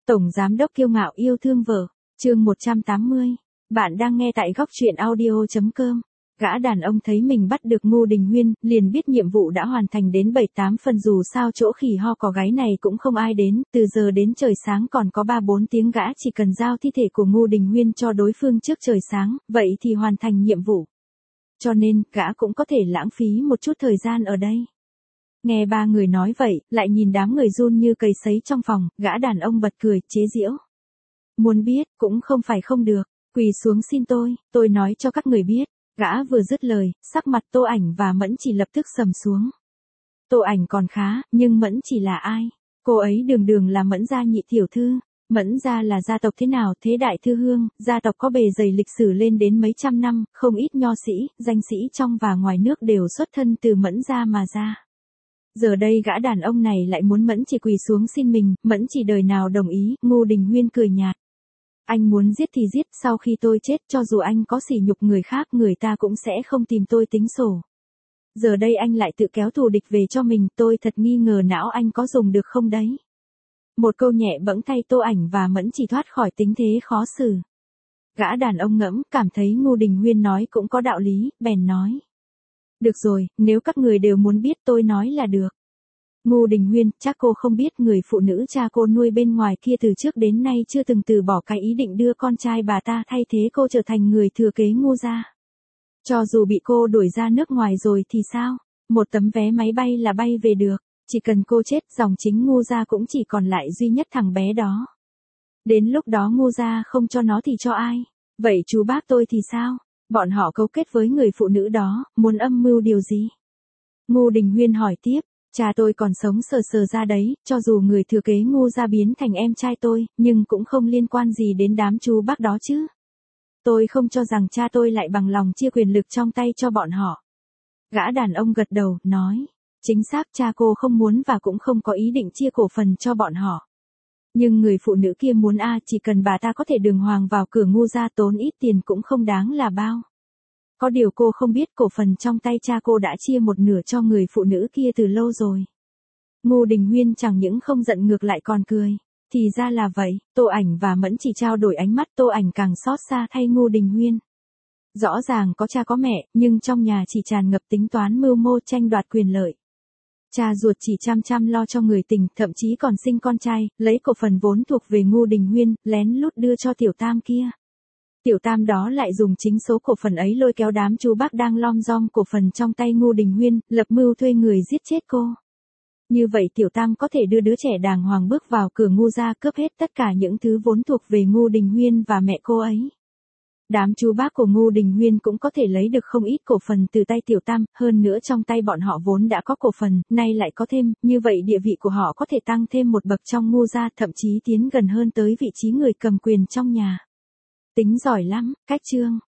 Tổng giám đốc kiêu ngạo yêu thương vợ. Chương 180. Bạn đang nghe tại góc truyện audio.com. Gã đàn ông thấy mình bắt được Ngô Đình Huyên, liền biết nhiệm vụ đã hoàn thành đến 7-8 phần, dù sao chỗ khỉ ho có gáy này cũng không ai đến, từ giờ đến trời sáng còn có 3-4 tiếng, gã chỉ cần giao thi thể của Ngô Đình Huyên cho đối phương trước trời sáng, vậy thì hoàn thành nhiệm vụ. Cho nên, gã cũng có thể lãng phí một chút thời gian ở đây. Nghe ba người nói vậy, lại nhìn đám người run như cầy sấy trong phòng, gã đàn ông bật cười, chế giễu. Muốn biết, cũng không phải không được, quỳ xuống xin tôi nói cho các người biết. Gã vừa dứt lời, sắc mặt Tô Ảnh và Mẫn Chỉ lập tức sầm xuống. Tô Ảnh còn khá, nhưng Mẫn Chỉ là ai? Cô ấy đường là Mẫn gia nhị tiểu thư. Mẫn gia là gia tộc thế nào? Thế đại thư hương, gia tộc có bề dày lịch sử lên đến mấy trăm năm, không ít nho sĩ, danh sĩ trong và ngoài nước đều xuất thân từ Mẫn gia mà ra. Giờ đây gã đàn ông này lại muốn Mẫn Chỉ quỳ xuống xin mình, Mẫn Chỉ đời nào đồng ý? Ngô Đình Huyên cười nhạt. Anh muốn giết thì giết, sau khi tôi chết, cho dù anh có sỉ nhục người khác, người ta cũng sẽ không tìm tôi tính sổ. Giờ đây anh lại tự kéo thù địch về cho mình, tôi thật nghi ngờ não anh có dùng được không đấy. Một câu nhẹ bẫng thay Tô Ảnh và Mẫn Chỉ thoát khỏi tình thế khó xử. Gã đàn ông ngẫm, cảm thấy Ngô Đình Huyên nói cũng có đạo lý, bèn nói. Được rồi, nếu các người đều muốn biết tôi nói là được. Ngô Đình Huyên, chắc cô không biết người phụ nữ cha cô nuôi bên ngoài kia từ trước đến nay chưa từng từ bỏ cái ý định đưa con trai bà ta thay thế cô trở thành người thừa kế Ngô gia. Cho dù bị cô đuổi ra nước ngoài rồi thì sao? Một tấm vé máy bay là bay về được, chỉ cần cô chết dòng chính Ngô gia cũng chỉ còn lại duy nhất thằng bé đó. Đến lúc đó Ngô gia không cho nó thì cho ai? Vậy chú bác tôi thì sao? Bọn họ cấu kết với người phụ nữ đó, muốn âm mưu điều gì? Ngô Đình Huyên hỏi tiếp. Cha tôi còn sống sờ ra đấy, cho dù người thừa kế Ngô gia biến thành em trai tôi, nhưng cũng không liên quan gì đến đám chú bác đó chứ. Tôi không cho rằng cha tôi lại bằng lòng chia quyền lực trong tay cho bọn họ. Gã đàn ông gật đầu, nói. Chính xác, cha cô không muốn và cũng không có ý định chia cổ phần cho bọn họ. Nhưng người phụ nữ kia muốn chỉ cần bà ta có thể đường hoàng vào cửa Ngô gia, tốn ít tiền cũng không đáng là bao. Có điều cô không biết cổ phần trong tay cha cô đã chia một nửa cho người phụ nữ kia từ lâu rồi. Ngô Đình Huyên chẳng những không giận ngược lại còn cười. Thì ra là vậy, Tô Ảnh và Mẫn Chỉ trao đổi ánh mắt, Tô Ảnh càng xót xa thay Ngô Đình Huyên. Rõ ràng có cha có mẹ, nhưng trong nhà chỉ tràn ngập tính toán mưu mô tranh đoạt quyền lợi. Cha ruột chỉ chăm lo cho người tình, thậm chí còn sinh con trai, lấy cổ phần vốn thuộc về Ngô Đình Huyên, lén lút đưa cho tiểu tam kia. Tiểu tam đó lại dùng chính số cổ phần ấy lôi kéo đám chú bác đang lom rom cổ phần trong tay Ngô Đình Huyên, lập mưu thuê người giết chết cô. Như vậy tiểu tam có thể đưa đứa trẻ đàng hoàng bước vào cửa Ngô gia, cướp hết tất cả những thứ vốn thuộc về Ngô Đình Huyên và mẹ cô ấy. Đám chú bác của Ngô Đình Huyên cũng có thể lấy được không ít cổ phần từ tay tiểu tam, hơn nữa trong tay bọn họ vốn đã có cổ phần, nay lại có thêm, như vậy địa vị của họ có thể tăng thêm một bậc trong Ngô gia, thậm chí tiến gần hơn tới vị trí người cầm quyền trong nhà. Tính giỏi lắm, cách chương.